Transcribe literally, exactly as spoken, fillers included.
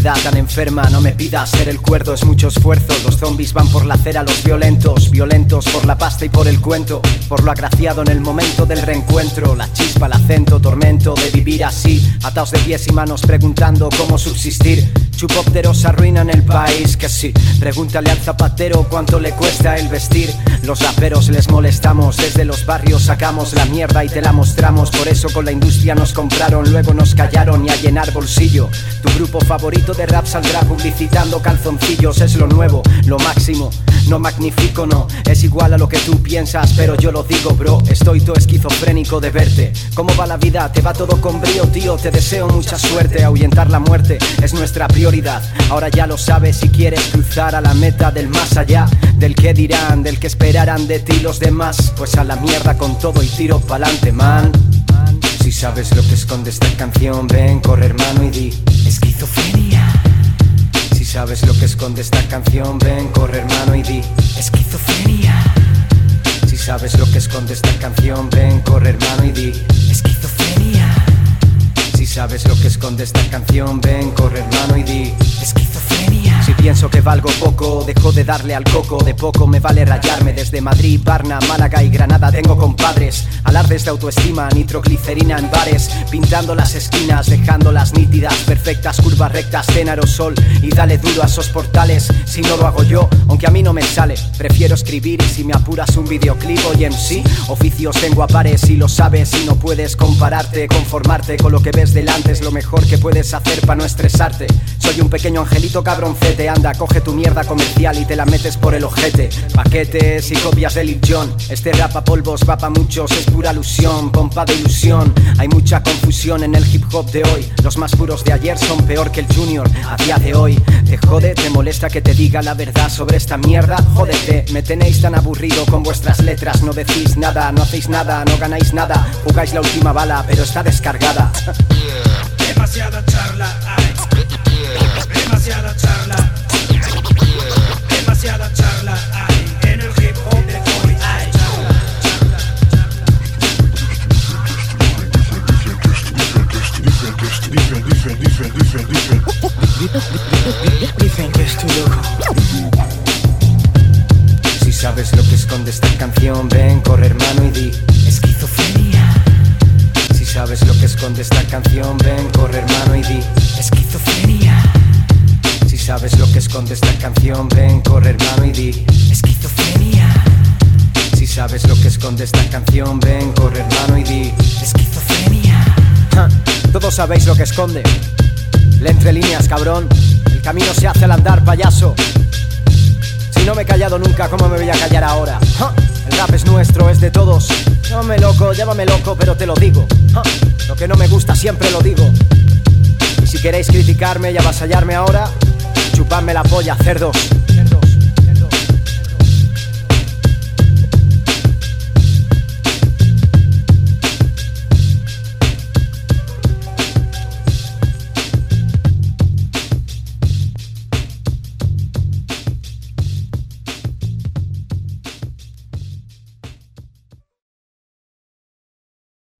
sociedad tan enferma. No me pidas ser el cuerdo, es mucho esfuerzo. Los zombies van por la acera, los violentos, violentos por la pasta y por el cuento, por lo agraciado en el momento del reencuentro. La chispa, el acento, tormento de vivir así, ataos de pies y manos preguntando cómo subsistir. Chupópteros arruinan el país, que sí. Pregúntale al zapatero cuánto le cuesta el vestir. Los raperos les molestamos, desde los barrios sacamos la mierda y te la mostramos. Por eso con la industria nos compraron, luego nos callaron y a llenar bolsillo. Tu grupo favorito de rap saldrá publicitando calzoncillos. Es lo nuevo, lo máximo, no magnifico, no. Es igual a lo que tú piensas, pero yo lo digo, bro. Estoy todo esquizofrénico de verte. ¿Cómo va la vida? ¿Te va todo con brío, tío? Te deseo mucha suerte. Ahuyentar la muerte es nuestra prioridad. Ahora ya lo sabes, si quieres cruzar a la meta del más allá, del que dirán, del que esperarán de ti los demás, pues a la mierda con todo y tiro pa'lante, man. Si sabes lo que esconde esta canción, ven, corre hermano y di esquizofrenia. Si sabes lo que esconde esta canción, ven, corre hermano y di esquizofrenia. Si sabes lo que esconde esta canción, ven, corre hermano y di esquizofrenia. Si sabes lo que esconde esta canción, ven, corre hermano y di esquizofrenia. Si pienso que valgo poco, dejo de darle al coco. De poco me vale rayarme. Desde Madrid, Varna, Málaga y Granada tengo compadres. Alardes de autoestima, nitroglicerina en bares, pintando las esquinas, dejándolas nítidas, perfectas, curvas rectas en aerosol. Y dale duro a esos portales, si no lo hago yo, aunque a mí no me sale. Prefiero escribir y si me apuras un videoclip, oye M C, oficios tengo a pares y lo sabes. Y no puedes compararte, conformarte con lo que ves delante. Es lo mejor que puedes hacer para no estresarte. Soy un pequeño angelito cabroncete, anda, coge tu mierda comercial y te la metes por el ojete. Paquetes y copias de Lil Jon. Este rap a polvos va pa' muchos, es pura alusión, pompa de ilusión. Hay mucha confusión en el hip hop de hoy. Los más puros de ayer son peor que el Junior a día de hoy. Te jode, te molesta que te diga la verdad sobre esta mierda. Jódete, me tenéis tan aburrido con vuestras letras. No decís nada, no hacéis nada, no ganáis nada. Jugáis la última bala, pero está descargada. Demasiada charla hay, demasiada charla, demasiada charla hay en el hip hop de hoy. Hay charla, charla, charla. Dicen que estoy loco. Si sabes lo que esconde esta canción, ven, corre hermano y di esquizofrenia. Si sabes lo que esconde esta canción, ven, corre hermano y di esquizofrenia. Si sabes lo que esconde esta canción, ven, corre hermano y di esquizofrenia. Si sabes lo que esconde esta canción, ven, corre hermano y di esquizofrenia. Ja, todos sabéis lo que esconde. Lee entre líneas, cabrón. El camino se hace al andar, payaso. Si no me he callado nunca, ¿cómo me voy a callar ahora? ¡Ja! El rap es nuestro, es de todos. Llámame loco, llámame loco, pero te lo digo. ¡Ja! Lo que no me gusta siempre lo digo. Y si queréis criticarme y avasallarme ahora, chupadme la polla, cerdos.